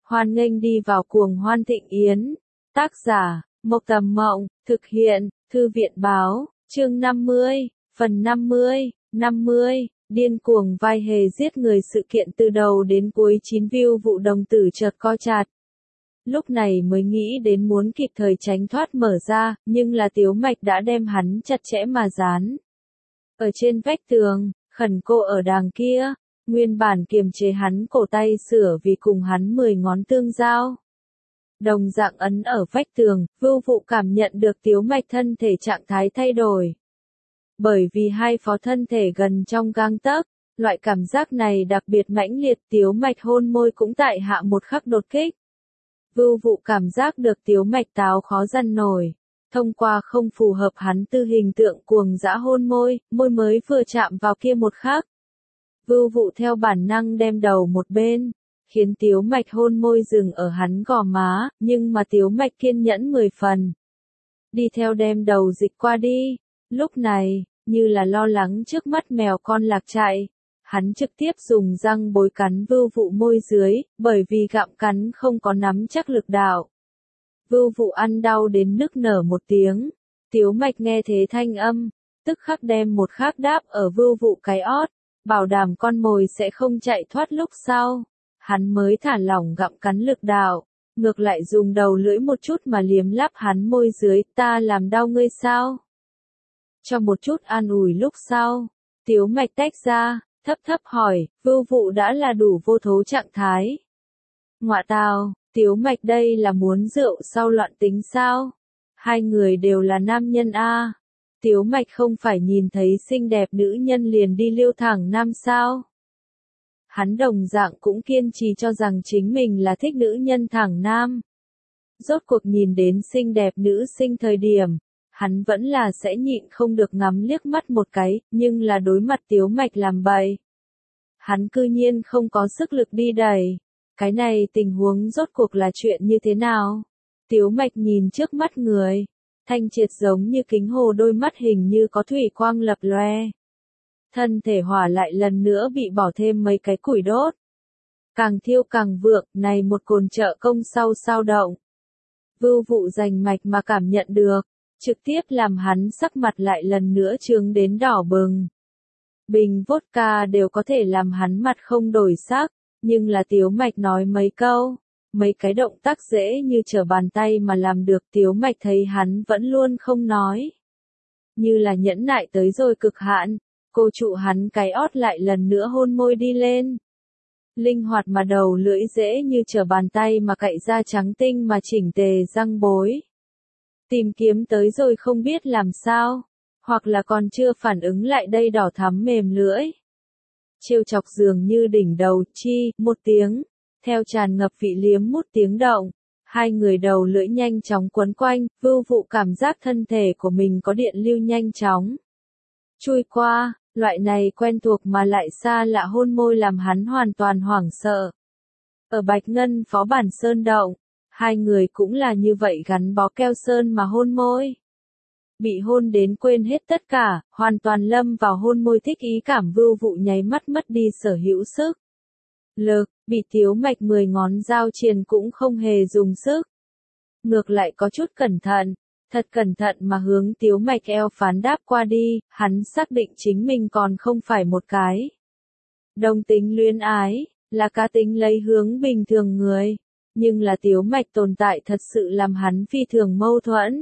Hoan nghênh đi vào cuồng hoan thịnh yến. Tác giả, Mộc Tầm Mộng, thực hiện, Thư viện Báo, chương 50, phần 50, điên cuồng vai hề giết người sự kiện từ đầu đến cuối 9 view vụ đồng tử chợt co chặt. Lúc này mới nghĩ đến muốn kịp thời tránh thoát mở ra, nhưng là Tiếu Mạch đã đem hắn chặt chẽ mà dán. Ở trên vách tường, khẩn cô ở đàng kia, nguyên bản kiềm chế hắn cổ tay sửa vì cùng hắn 10 ngón tương giao. Đồng dạng ấn ở vách tường, Vưu Vụ cảm nhận được Tiếu Mạch thân thể trạng thái thay đổi. Bởi vì hai phó thân thể gần trong gang tấc, loại cảm giác này đặc biệt mãnh liệt, Tiếu Mạch hôn môi cũng tại hạ một khắc đột kích. Vưu Vụ cảm giác được Tiếu Mạch táo khó dằn nổi. Thông qua không phù hợp hắn tư hình tượng cuồng dã hôn môi, môi mới vừa chạm vào kia một khắc. Vưu Vụ theo bản năng đem đầu một bên, khiến Tiếu Mạch hôn môi dừng ở hắn gò má, nhưng mà Tiếu Mạch kiên nhẫn 10 phần. Đi theo đem đầu dịch qua đi, lúc này, như là lo lắng trước mắt mèo con lạc chạy, hắn trực tiếp dùng răng bối cắn Vưu Vụ môi dưới, bởi vì gặm cắn không có nắm chắc lực đạo. Vưu Vụ ăn đau đến nức nở một tiếng, Tiếu Mạch nghe thế thanh âm, tức khắc đem một khắc đáp ở Vưu Vụ cái ót, bảo đảm con mồi sẽ không chạy thoát lúc sau. Hắn mới thả lỏng gặm cắn lực đạo, ngược lại dùng đầu lưỡi một chút mà liếm láp hắn môi dưới, ta làm đau ngươi sao? Cho một chút an ủi lúc sau, Tiếu Mạch tách ra, thấp thấp hỏi, Vưu Vụ đã là đủ vô thố trạng thái. Ngọa tào, Tiếu Mạch đây là muốn rượu sau loạn tính sao? Hai người đều là nam nhân a. Tiếu Mạch không phải nhìn thấy xinh đẹp nữ nhân liền đi liêu thẳng nam sao? Hắn đồng dạng cũng kiên trì cho rằng chính mình là thích nữ nhân thẳng nam. Rốt cuộc nhìn đến xinh đẹp nữ sinh thời điểm, hắn vẫn là sẽ nhịn không được ngắm liếc mắt một cái, nhưng là đối mặt Tiếu Mạch làm bậy. Hắn cư nhiên không có sức lực đi đẩy. Cái này tình huống rốt cuộc là chuyện như thế nào? Tiếu Mạch nhìn trước mắt người, thanh triệt giống như kính hồ đôi mắt hình như có thủy quang lập loe. Thân thể hỏa lại lần nữa bị bỏ thêm mấy cái củi đốt. Càng thiêu càng vượng, này một cồn trợ công sau sao động. Vưu Vụ rành mạch mà cảm nhận được, trực tiếp làm hắn sắc mặt lại lần nữa trướng đến đỏ bừng. Bình vodka đều có thể làm hắn mặt không đổi sắc, nhưng là Tiếu Mạch nói mấy câu, mấy cái động tác dễ như trở bàn tay mà làm được, Tiếu Mạch thấy hắn vẫn luôn không nói. Như là nhẫn nại tới rồi cực hạn. Cô trụ hắn cái ót lại lần nữa hôn môi đi lên. Linh hoạt mà đầu lưỡi dễ như trở bàn tay mà cạy ra trắng tinh mà chỉnh tề răng bối. Tìm kiếm tới rồi không biết làm sao, hoặc là còn chưa phản ứng lại đây đỏ thắm mềm lưỡi. Trêu chọc dường như đỉnh đầu, chi, một tiếng, theo tràn ngập vị liếm mút tiếng động. Hai người đầu lưỡi nhanh chóng quấn quanh, Vưu Vụ cảm giác thân thể của mình có điện lưu nhanh chóng chui qua. Loại này quen thuộc mà lại xa lạ hôn môi làm hắn hoàn toàn hoảng sợ. Ở Bạch Ngân Phó Bản Sơn Động, hai người cũng là như vậy gắn bó keo sơn mà hôn môi. Bị hôn đến quên hết tất cả, hoàn toàn lâm vào hôn môi thích ý cảm. Vưu Vụ nháy mắt mất đi sở hữu sức lực, bị Tiếu Mạch 10 ngón dao triền cũng không hề dùng sức. Ngược lại có chút cẩn thận. Thật cẩn thận mà hướng Tiếu Mạch eo phán đáp qua đi, hắn xác định chính mình còn không phải một cái đồng tính luyến ái, là cá tính lấy hướng bình thường người, nhưng là Tiếu Mạch tồn tại thật sự làm hắn phi thường mâu thuẫn.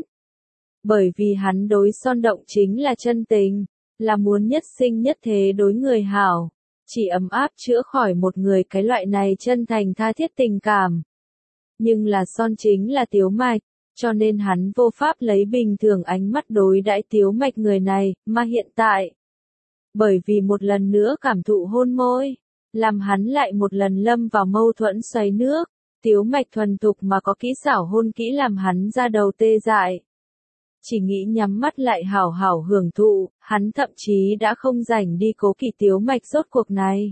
Bởi vì hắn đối Son Động chính là chân tình, là muốn nhất sinh nhất thế đối người hảo, chỉ ấm áp chữa khỏi một người cái loại này chân thành tha thiết tình cảm. Nhưng là Son chính là Tiếu Mạch. Cho nên hắn vô pháp lấy bình thường ánh mắt đối đãi Tiếu Mạch người này, mà hiện tại. Bởi vì một lần nữa cảm thụ hôn môi, làm hắn lại một lần lâm vào mâu thuẫn xoáy nước, Tiếu Mạch thuần thục mà có kỹ xảo hôn kỹ làm hắn ra đầu tê dại. Chỉ nghĩ nhắm mắt lại hảo hảo hưởng thụ, hắn thậm chí đã không rảnh đi cố kỵ Tiếu Mạch rốt cuộc này.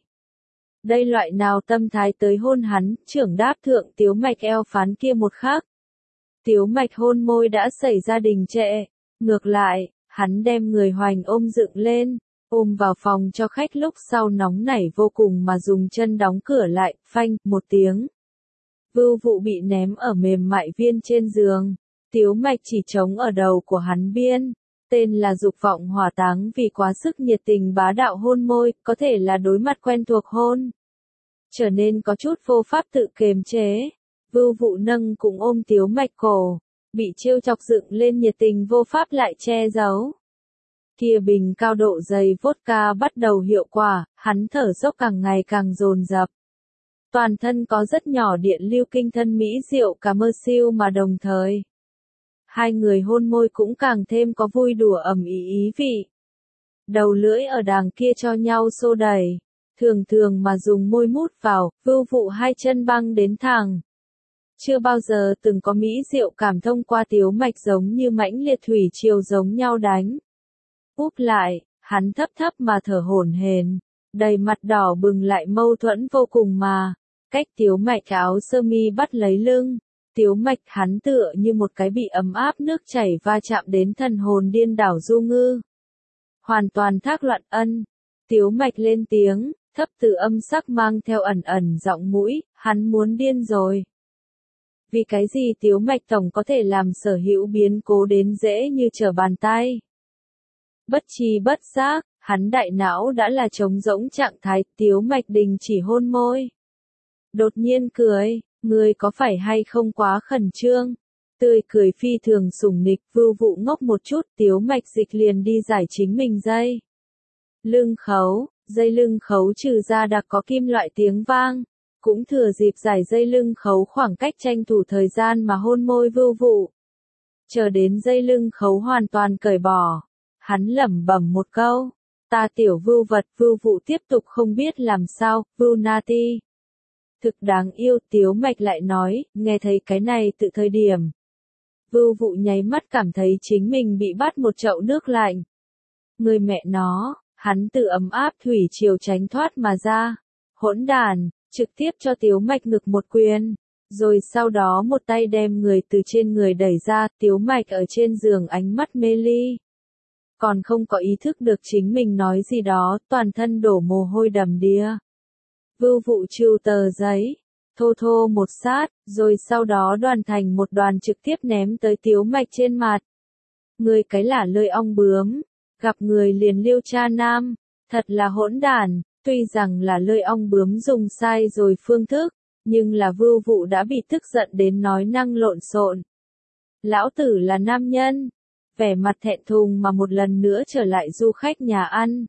Đây loại nào tâm thái tới hôn hắn, trưởng đáp thượng Tiếu Mạch eo phán kia một khắc. Tiếu Mạch hôn môi đã xảy ra đình trệ, ngược lại, hắn đem người hoành ôm dựng lên, ôm vào phòng cho khách lúc sau nóng nảy vô cùng mà dùng chân đóng cửa lại, phanh, một tiếng. Vưu Vụ bị ném ở mềm mại viên trên giường. Tiếu mạch chỉ trống ở đầu của hắn biên. Tên là dục vọng hỏa táng vì quá sức nhiệt tình bá đạo hôn môi, có thể là đối mặt quen thuộc hôn. Trở nên có chút vô pháp tự kiềm chế. Vưu Vụ nâng cùng ôm Tiếu mạch cổ. Bị trêu chọc dựng lên nhiệt tình vô pháp lại che giấu. Kia bình cao độ dày vodka bắt đầu hiệu quả, hắn thở dốc càng ngày càng dồn dập. Toàn thân có rất nhỏ điện lưu kinh thân mỹ diệu cả mơ siêu mà đồng thời. Hai người hôn môi cũng càng thêm có vui đùa ầm ĩ ý vị. Đầu lưỡi ở đàng kia cho nhau xô đẩy. Thường thường mà dùng môi mút vào, Vưu Vụ hai chân băng đến thẳng. Chưa bao giờ từng có mỹ diệu cảm thông qua Tiếu mạch giống như mãnh liệt thủy triều giống nhau đánh. Úp lại, hắn thấp thấp mà thở hổn hển, đầy mặt đỏ bừng lại mâu thuẫn vô cùng mà. Cách Tiếu mạch áo sơ mi bắt lấy lưng. Tiếu mạch hắn tựa như một cái bị ấm áp nước chảy va chạm đến thần hồn điên đảo du ngư. Hoàn toàn thác loạn ân. Tiếu mạch lên tiếng, thấp từ âm sắc mang theo ẩn ẩn giọng mũi, hắn muốn điên rồi. Vì cái gì Tiếu mạch tổng có thể làm sở hữu biến cố đến dễ như trở bàn tay. Bất tri bất giác, hắn đại não đã là trống rỗng trạng thái, Tiếu mạch đình chỉ hôn môi. Đột nhiên cười, người có phải hay không quá khẩn trương? Tươi cười phi thường sủng nịch, Vưu Vụ ngốc một chút, Tiếu mạch dịch liền đi giải chính mình dây. Lưng khấu, dây lưng khấu trừ ra đặc có kim loại tiếng vang. Cũng thừa dịp giải dây lưng khấu khoảng cách tranh thủ thời gian mà hôn môi Vưu Vụ. Chờ đến dây lưng khấu hoàn toàn cởi bỏ. Hắn lẩm bẩm một câu. Ta tiểu vưu vật. Vưu Vụ tiếp tục không biết làm sao, Vưu Nati. Thực đáng yêu, Tiếu mạch lại nói, nghe thấy cái này tự thời điểm. Vưu Vụ nháy mắt cảm thấy chính mình bị bắt một chậu nước lạnh. Người mẹ nó, hắn từ ấm áp thủy triều tránh thoát mà ra. Hỗn đàn, trực tiếp cho Tiếu mạch ngực một quyền. Rồi sau đó một tay đem người từ trên người đẩy ra, Tiếu mạch ở trên giường ánh mắt mê ly. Còn không có ý thức được chính mình nói gì đó, toàn thân đổ mồ hôi đầm đìa. Vưu Vụ trừ tờ giấy, thô thô một sát, rồi sau đó đoàn thành một đoàn trực tiếp ném tới Tiếu mạch trên mặt. Người cái là lơi ong bướm, gặp người liền liêu cha nam, thật là hỗn đản, tuy rằng là lơi ong bướm dùng sai rồi phương thức, nhưng là Vưu Vụ đã bị tức giận đến nói năng lộn xộn. Lão tử là nam nhân, vẻ mặt thẹn thùng mà một lần nữa trở lại du khách nhà ăn.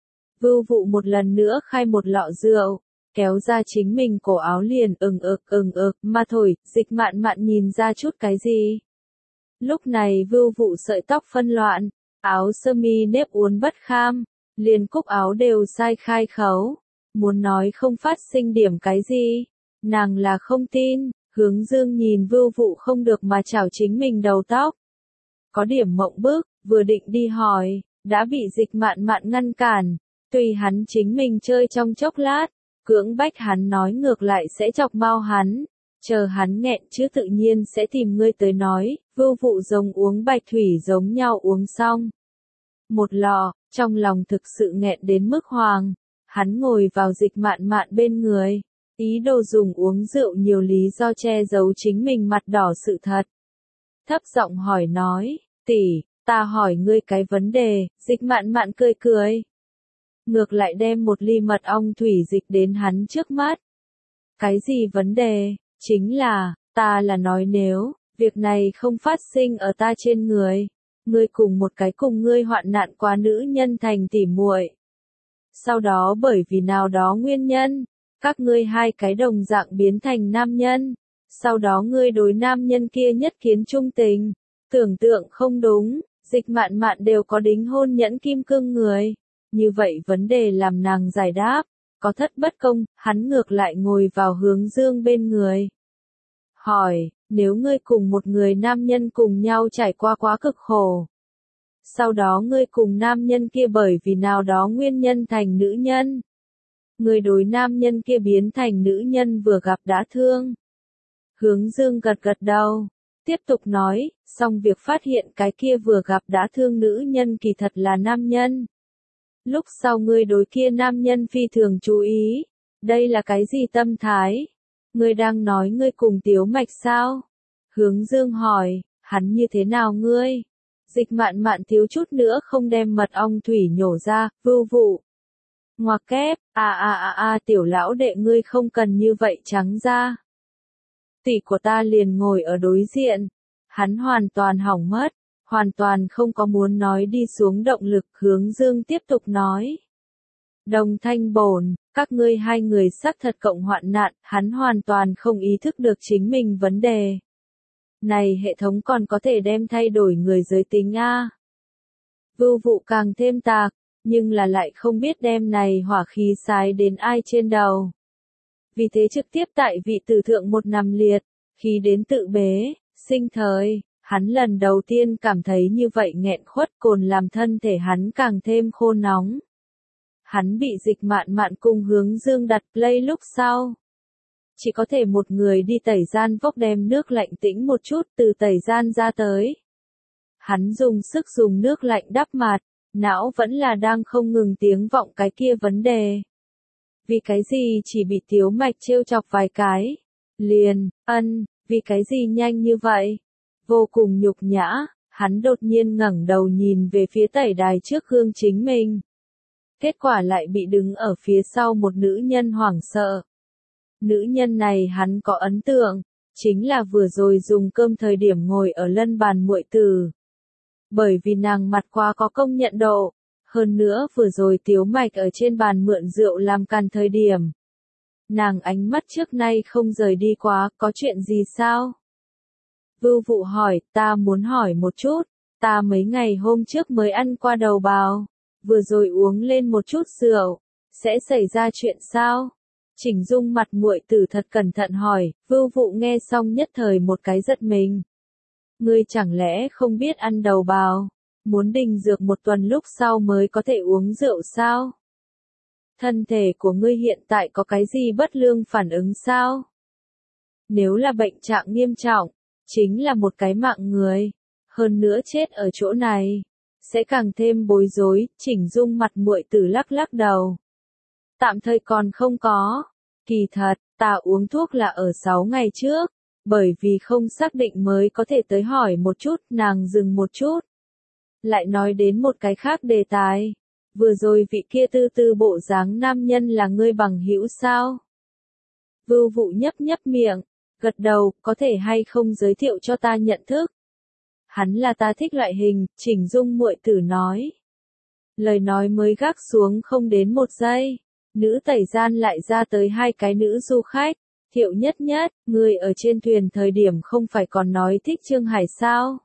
Vưu Vụ một lần nữa khai một lọ rượu. Kéo ra chính mình cổ áo liền ừng ực mà thổi, Dịch Mạn Mạn nhìn ra chút cái gì. Lúc này Vưu Vụ sợi tóc phân loạn, áo sơ mi nếp uốn bất kham, liền cúc áo đều sai khai khấu. Muốn nói không phát sinh điểm cái gì, nàng là không tin. Hướng Dương nhìn Vưu Vụ không được mà chảo chính mình đầu tóc. Có điểm mộng bức, vừa định đi hỏi, đã bị Dịch Mạn Mạn ngăn cản. Tùy hắn chính mình chơi trong chốc lát. Cưỡng bách hắn nói ngược lại sẽ chọc mau hắn, chờ hắn nghẹn chứ tự nhiên sẽ tìm ngươi tới nói. Vưu Vụ giống uống bạch thủy giống nhau uống xong. Một lọ, trong lòng thực sự nghẹn đến mức hoàng, hắn ngồi vào Dịch Mạn Mạn bên người, ý đồ dùng uống rượu nhiều lý do che giấu chính mình mặt đỏ sự thật. Thấp giọng hỏi nói, tỷ, ta hỏi ngươi cái vấn đề. Dịch Mạn Mạn cười cười. Ngược lại đem một ly mật ong thủy dịch đến hắn trước mắt. Cái gì vấn đề? Chính là, ta là nói nếu, việc này không phát sinh ở ta trên người, ngươi cùng một cái cùng ngươi hoạn nạn quá nữ nhân thành tỉ muội. Sau đó bởi vì nào đó nguyên nhân, các ngươi hai cái đồng dạng biến thành nam nhân. Sau đó ngươi đối nam nhân kia nhất kiến trung tình. Tưởng tượng không đúng, Dịch Mạn Mạn đều có đính hôn nhẫn kim cương người. Như vậy vấn đề làm nàng giải đáp, có thất bất công, hắn ngược lại ngồi vào Hướng Dương bên người. Hỏi, nếu ngươi cùng một người nam nhân cùng nhau trải qua quá cực khổ. Sau đó ngươi cùng nam nhân kia bởi vì nào đó nguyên nhân thành nữ nhân. Ngươi đối nam nhân kia biến thành nữ nhân vừa gặp đã thương. Hướng Dương gật gật đầu. Tiếp tục nói, xong việc phát hiện cái kia vừa gặp đã thương nữ nhân kỳ thật là nam nhân. Lúc sau ngươi đối kia nam nhân phi thường chú ý, đây là cái gì tâm thái? Ngươi đang nói ngươi cùng Tiếu Mạch sao? Hướng Dương hỏi, hắn như thế nào ngươi? Dịch Mạn Mạn thiếu chút nữa không đem mật ong thủy nhổ ra, vưu vụ. Ngoặc kép, tiểu lão đệ ngươi không cần như vậy trắng ra. Tỷ của ta liền ngồi ở đối diện. Hắn hoàn toàn hỏng mất, hoàn toàn không có muốn nói đi xuống động lực. Hướng Dương tiếp tục nói. Đồng Thanh Bổn, các ngươi hai người xác thật cộng hoạn nạn, hắn hoàn toàn không ý thức được chính mình vấn đề. Này hệ thống còn có thể đem thay đổi người giới tính a. Vưu vụ càng thêm tạc, nhưng là lại không biết đem này hỏa khí sái đến ai trên đầu. Vì thế trực tiếp tại vị tử thượng một nằm liệt, khi đến tự bế, sinh thời, hắn lần đầu tiên cảm thấy như vậy nghẹn khuất cồn làm thân thể hắn càng thêm khô nóng. Hắn bị Dịch Mạn Mạn cùng Hướng Dương đặt play lúc sau. Chỉ có thể một người đi tẩy gian vốc đem nước lạnh tĩnh một chút từ tẩy gian ra tới. Hắn dùng sức dùng nước lạnh đắp mặt, não vẫn là đang không ngừng tiếng vọng cái kia vấn đề. Vì cái gì chỉ bị Tiếu Mạch trêu chọc vài cái? Liền, vì cái gì nhanh như vậy? Vô cùng nhục nhã, hắn đột nhiên ngẩng đầu nhìn về phía tẩy đài trước gương chính mình. Kết quả lại bị đứng ở phía sau một nữ nhân hoảng sợ. Nữ nhân này hắn có ấn tượng, chính là vừa rồi dùng cơm thời điểm ngồi ở lân bàn muội tử. Bởi vì nàng mặt quá có công nhận độ, hơn nữa vừa rồi Tiếu Mạch ở trên bàn mượn rượu làm càn thời điểm. Nàng ánh mắt trước nay không rời đi quá, có chuyện gì sao? Vưu vụ hỏi, ta muốn hỏi một chút, ta mấy ngày hôm trước mới ăn qua đầu bào, vừa rồi uống lên một chút rượu, sẽ xảy ra chuyện sao? Chỉnh Dung mặt muội tử thật cẩn thận hỏi, Vưu vụ nghe xong nhất thời một cái giật mình. Ngươi chẳng lẽ không biết ăn đầu bào, muốn đình dược một tuần lúc sau mới có thể uống rượu sao? Thân thể của ngươi hiện tại có cái gì bất lương phản ứng sao? Nếu là bệnh trạng nghiêm trọng, chính là một cái mạng người, hơn nữa chết ở chỗ này, sẽ càng thêm bối rối. Chỉnh Dung mặt muội tử lắc lắc đầu. Tạm thời còn không có, kỳ thật, ta uống thuốc là ở 6 ngày trước, bởi vì không xác định mới có thể tới hỏi một chút. Nàng dừng một chút, lại nói đến một cái khác đề tài. Vừa rồi vị kia tư tư bộ dáng nam nhân là ngươi bằng hữu sao? Vưu vụ nhấp nhấp miệng, gật đầu, có thể hay không giới thiệu cho ta nhận thức? Hắn là ta thích loại hình, Chỉnh Dung muội tử nói. Lời nói mới gác xuống không đến một giây, nữ tẩy gian lại ra tới hai cái nữ du khách. Thiệu Nhất Nhất, người ở trên thuyền thời điểm không phải còn nói thích Trương Hải sao?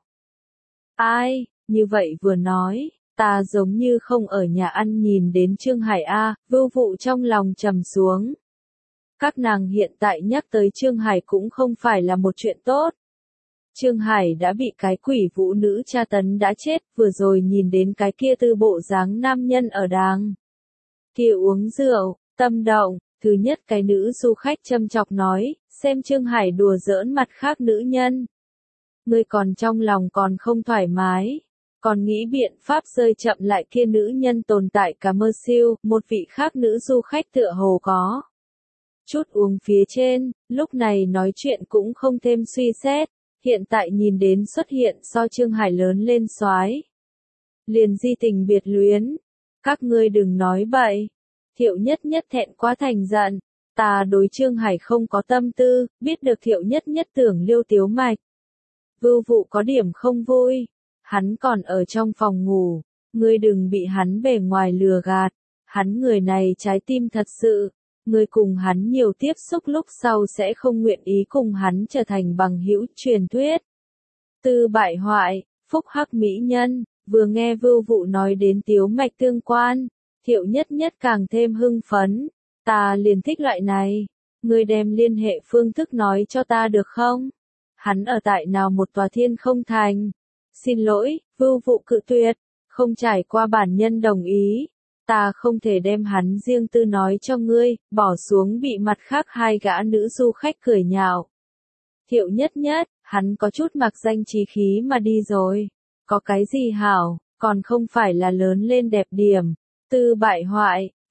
Ai, như vậy vừa nói, ta giống như không ở nhà ăn nhìn đến Trương Hải a. Vưu vụ trong lòng trầm xuống. Các nàng hiện tại nhắc tới Trương Hải cũng không phải là một chuyện tốt. Trương Hải đã bị cái quỷ vũ nữ tra tấn đã chết, vừa rồi nhìn đến cái kia tư bộ dáng nam nhân ở đàng kia uống rượu, tâm động. Thứ nhất cái nữ du khách châm chọc nói, xem Trương Hải đùa giỡn mặt khác nữ nhân. Ngươi còn trong lòng còn không thoải mái, còn nghĩ biện pháp rơi chậm lại kia nữ nhân tồn tại cả mơ siêu. Một vị khác nữ du khách tựa hồ có chút uống phía trên, lúc này nói chuyện cũng không thêm suy xét, hiện tại nhìn đến xuất hiện so Trương Hải lớn lên soái, liền di tình biệt luyến. Các ngươi đừng nói bậy. Thiệu Nhất Nhất thẹn quá thành giận, ta đối Trương Hải không có tâm tư, biết được Thiệu Nhất Nhất tưởng liêu Tiếu Mạch. Vưu vụ có điểm không vui, hắn còn ở trong phòng ngủ, ngươi đừng bị hắn bề ngoài lừa gạt, hắn người này trái tim thật sự, ngươi cùng hắn nhiều tiếp xúc lúc sau sẽ không nguyện ý cùng hắn trở thành bằng hữu. Truyền thuyết Tư bại hoại, phúc hắc mỹ nhân. Vừa nghe Vưu vụ nói đến Tiếu Mạch tương quan, Thiệu Nhất Nhất càng thêm hưng phấn. Ta liền thích loại này, ngươi đem liên hệ phương thức nói cho ta được không? Hắn ở tại nào một tòa thiên không thành? Xin lỗi, Vưu vụ cự tuyệt, không trải qua bản nhân đồng ý. Ta không thể đem hắn riêng tư nói cho ngươi, bỏ xuống bị mặt khác hai gã nữ du khách cười nhạo. Thiệu Nhất Nhất, hắn có chút mặc danh chí khí mà đi rồi. Có cái gì hảo, còn không phải là lớn lên đẹp điểm. Tư bại hoại,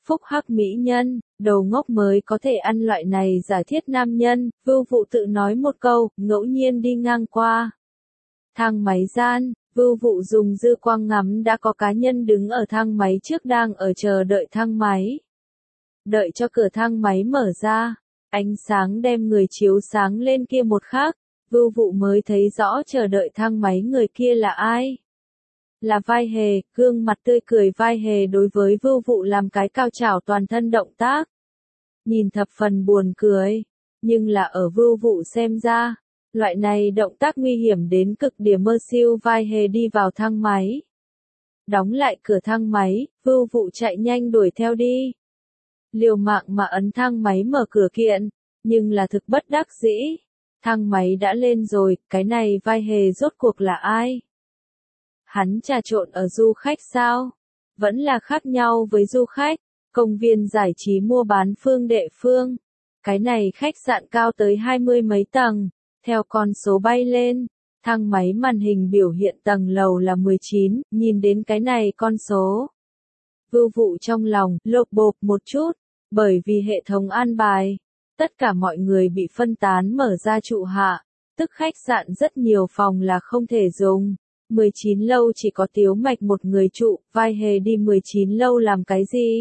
phúc hắc mỹ nhân, đầu ngốc mới có thể ăn loại này giả thiết nam nhân, Vưu Vụ tự nói một câu, ngẫu nhiên đi ngang qua. Thang máy gian, Vưu Vụ dùng dư quang ngắm đã có cá nhân đứng ở thang máy trước đang ở chờ đợi thang máy. Đợi cho cửa thang máy mở ra, ánh sáng đem người chiếu sáng lên kia một khắc, Vưu Vụ mới thấy rõ chờ đợi thang máy người kia là ai. Là Vai Hề, gương mặt tươi cười Vai Hề đối với Vưu Vụ làm cái cao trào toàn thân động tác. Nhìn thập phần buồn cười, nhưng là ở Vưu Vụ xem ra, loại này động tác nguy hiểm đến cực điểm. Mơ siêu Vai Hề đi vào thang máy. Đóng lại cửa thang máy, Vưu Vụ chạy nhanh đuổi theo đi. Liều mạng mà ấn thang máy mở cửa kiện, nhưng là thực bất đắc dĩ. Thang máy đã lên rồi, cái này Vai Hề rốt cuộc là ai? Hắn trà trộn ở du khách sao? Vẫn là khác nhau với du khách, công viên giải trí mua bán phương đệ phương. Cái này khách sạn cao tới 20 mấy tầng, theo con số bay lên, thang máy màn hình biểu hiện tầng lầu là 19, nhìn đến cái này con số. Vưu Vụ trong lòng, lộp bộp một chút, bởi vì hệ thống an bài. Tất cả mọi người bị phân tán mở ra trụ hạ, tức khách sạn rất nhiều phòng là không thể dùng. 19 lâu chỉ có Tiếu Mạch một người trụ, Vai Hề đi 19 lâu làm cái gì?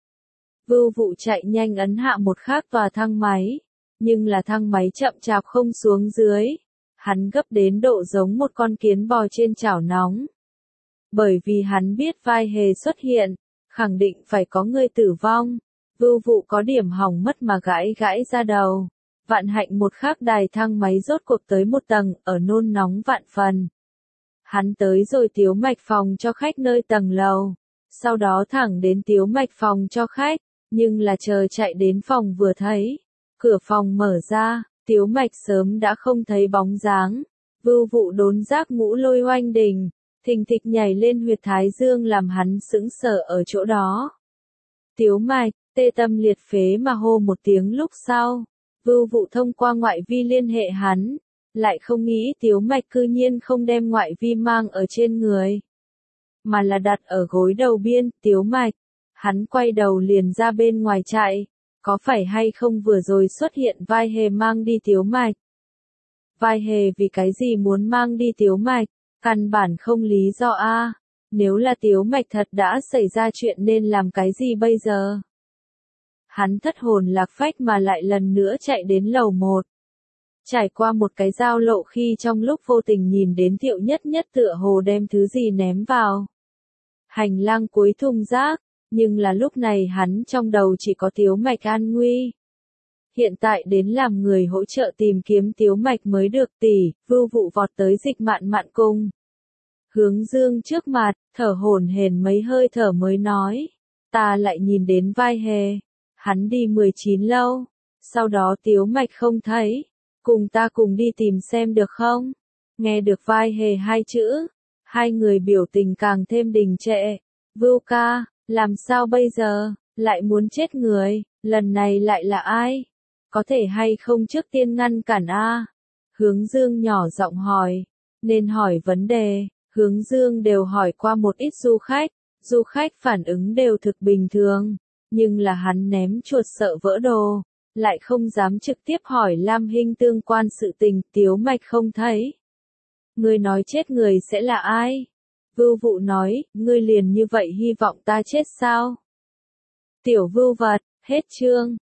Vưu Vụ chạy nhanh ấn hạ một khác tòa thang máy, nhưng là thang máy chậm chạp không xuống dưới. Hắn gấp đến độ giống một con kiến bò trên chảo nóng. Bởi vì hắn biết Vai Hề xuất hiện, khẳng định phải có người tử vong. Vưu Vụ có điểm hỏng mất mà gãi gãi ra đầu. Vạn hạnh một khắc đài thang máy rốt cuộc tới một tầng, ở nôn nóng vạn phần. Hắn tới rồi Tiếu Mạch phòng cho khách nơi tầng lầu. Sau đó thẳng đến Tiếu Mạch phòng cho khách, nhưng là chờ chạy đến phòng vừa thấy. Cửa phòng mở ra, Tiếu Mạch sớm đã không thấy bóng dáng. Vưu Vụ đốn giác ngũ lôi oanh đình, thình thịch nhảy lên huyệt thái dương làm hắn sững sờ ở chỗ đó. Tiếu Mạch, tê tâm liệt phế mà hô một tiếng lúc sau. Vưu Vụ thông qua ngoại vi liên hệ hắn, lại không nghĩ Tiếu Mạch cư nhiên không đem ngoại vi mang ở trên người, mà là đặt ở gối đầu biên. Tiếu Mạch, hắn quay đầu liền ra bên ngoài chạy, có phải hay không vừa rồi xuất hiện Vai Hề mang đi Tiếu Mạch? Vai Hề vì cái gì muốn mang đi Tiếu Mạch? Căn bản không lý do a. Nếu là Tiếu Mạch thật đã xảy ra chuyện nên làm cái gì bây giờ? Hắn thất hồn lạc phách mà lại lần nữa chạy đến lầu 1. Trải qua một cái giao lộ khi trong lúc vô tình nhìn đến Thiệu Nhất Nhất tựa hồ đem thứ gì ném vào hành lang cuối thùng rác, nhưng là lúc này hắn trong đầu chỉ có Tiếu Mạch an nguy. Hiện tại đến làm người hỗ trợ tìm kiếm Tiếu Mạch mới được. Tỷ, Vưu Vụ vọt tới Dịch Mạn Mạn cung. Hướng Dương trước mặt, thở hổn hển mấy hơi thở mới nói, ta lại nhìn đến Vai Hề, hắn đi 19 lâu, sau đó Tiếu Mạch không thấy, cùng ta cùng đi tìm xem được không? Nghe được Vai Hề hai chữ, hai người biểu tình càng thêm đình trệ. Vưu ca, làm sao bây giờ, lại muốn chết người, lần này lại là ai? Có thể hay không trước tiên ngăn cản a? Hướng Dương nhỏ giọng hỏi, nên hỏi vấn đề, Hướng Dương đều hỏi qua một ít du khách phản ứng đều thực bình thường, nhưng là hắn ném chuột sợ vỡ đồ, lại không dám trực tiếp hỏi Lam Hinh tương quan sự tình. Tiếu Mạch không thấy. Ngươi nói chết người sẽ là ai? Vưu Vụ nói, ngươi liền như vậy hy vọng ta chết sao? Tiểu Vưu vật, hết chương.